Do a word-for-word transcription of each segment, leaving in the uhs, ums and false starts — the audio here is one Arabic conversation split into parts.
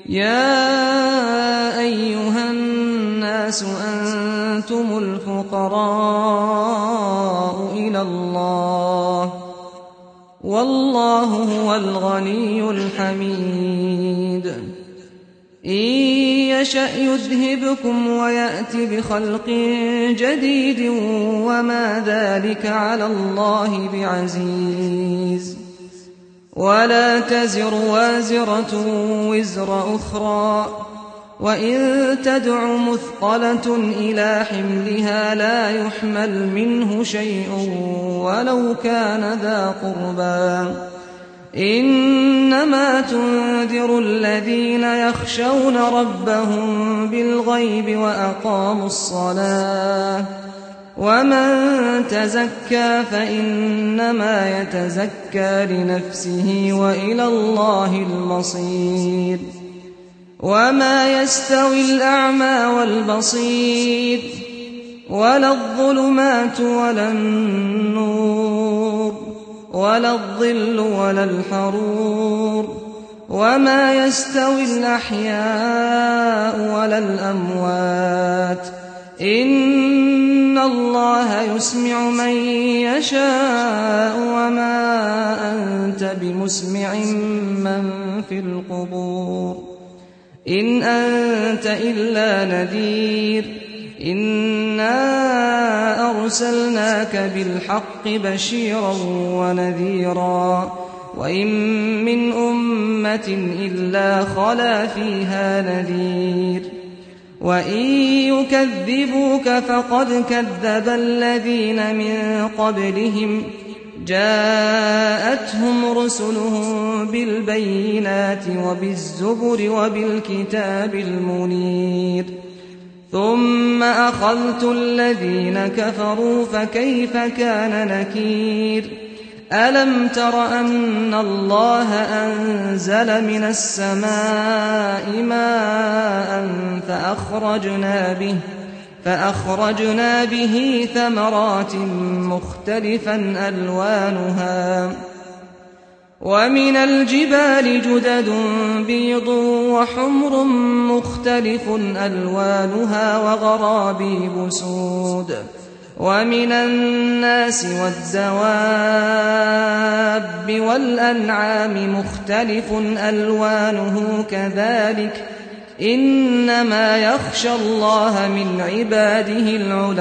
يا أيها الناس أنتم الفقراء إلى الله والله هو الغني الحميد إن يشأ يذهبكم ويأت بخلق جديد وما ذلك على الله بعزيز ولا تزر وازرة وزر أخرى وإن تدع مثقلة إلى حملها لا يحمل منه شيء ولو كان ذا قربى إنما تنذر الذين يخشون ربهم بالغيب وأقاموا الصلاة ومن تزكى فإنما يتزكى لنفسه وإلى الله المصير وما يستوي الأعمى والبصير ولا الظلمات ولا النور ولا الظل ولا الحرور وما يستوي الأحياء ولا الأموات إن الله يسمع من يشاء وما أنت بمسمع من في القبور إن أنت إلا نذير إنا أرسلناك بالحق بشيرا ونذيرا وإن من أمة إلا خلا فيها نذير وإن يكذبوك فقد كذب الذين من قبلهم جاءتهم رسلهم بالبينات وبالزبر وبالكتاب المنير ثم أخذت الذين كفروا فكيف كان نكير ألم تر أن الله أنزل من السماء ماء فأخرجنا به فأخرجنا به ثمرات مختلفا ألوانها ومن الجبال جدد بيض وحمر مختلف ألوانها وغرابيب سود ومن الناس والدواب والأنعام مختلف ألوانه كذلك إنما يخشى الله من عباده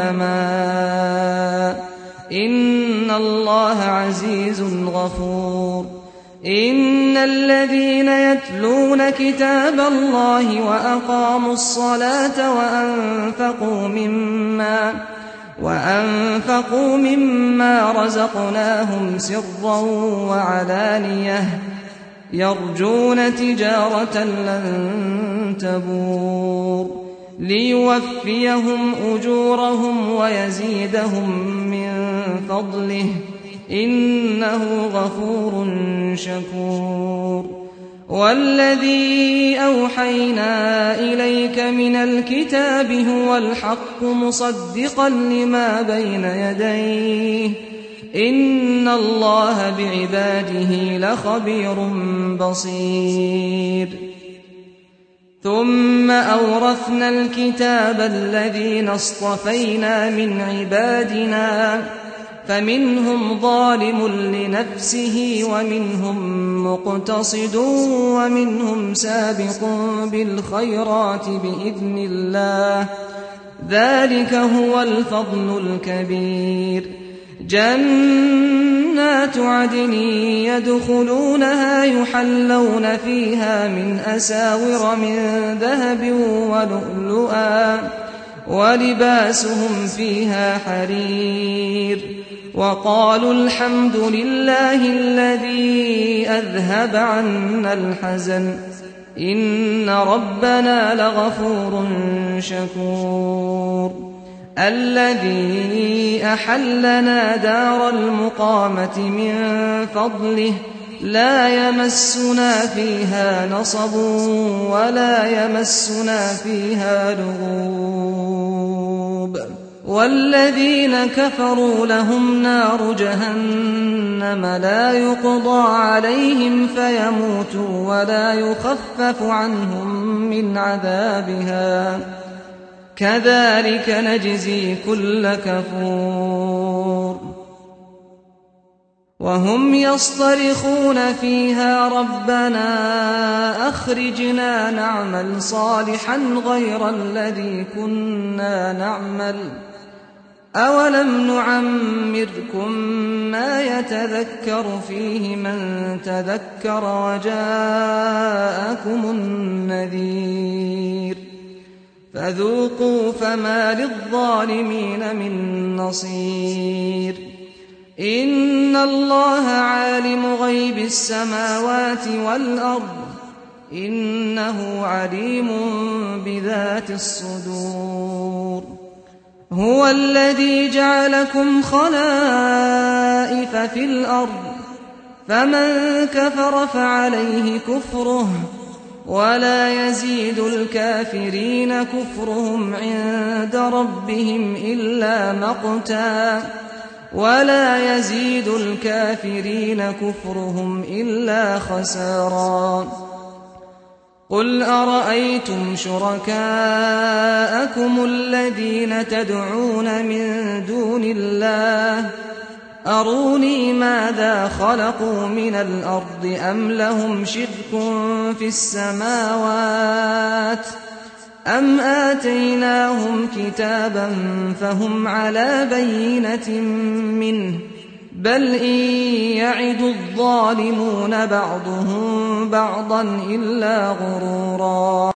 العلماء إن الله عزيز غفور إن الذين يتلون كتاب الله وأقاموا الصلاة وأنفقوا مما وأنفقوا مما رزقناهم سرا وعلانية يرجون تجارة لن تبور ليوفيهم أجورهم ويزيدهم من فضله إنه غفور شكور والذي أوحينا إليك من الكتاب هو الحق مصدقا لما بين يديه إن الله بعباده لخبير بصير ثم أورثنا الكتاب الذين اصطفينا من عبادنا فمنهم ظالم لنفسه ومنهم مقتصد ومنهم سابق بالخيرات بإذن الله ذلك هو الفضل الكبير جنات عدن يدخلونها يحلون فيها من أساور من ذهب ولؤلؤا ولباسهم فيها حرير وقالوا الحمد لله الذي أذهب عنا الحزن إن ربنا لغفور شكور الذي أحلنا دار المقامة من فضله لا يمسنا فيها نصب ولا يمسنا فيها لغوب والذين كفروا لهم نار جهنم لا يقضى عليهم فيموتوا ولا يخفف عنهم من عذابها كذلك نجزي كل كفور وهم يصطرخون فيها ربنا أخرجنا نعمل صالحا غير الذي كنا نعمل أولم نعمركم ما يتذكر فيه من تذكر وجاءكم النذير فذوقوا فما للظالمين من نصير إن الله عالم غيب السماوات والأرض إنه عليم بذات الصدور هو الذي جعلكم خلائف في الأرض فمن كفر فعليه كفره ولا يزيد الكافرين كفرهم عند ربهم إلا مقتا ولا يزيد الكافرين كفرهم إلا خسارا قل أرأيتم شركاءكم الذين تدعون من دون الله أروني ماذا خلقوا من الأرض أم لهم شرك في السماوات أم آتيناهم كتابا فهم على بينة منه بل إن يعد الظالمون بعضهم بعضا إلا غرورا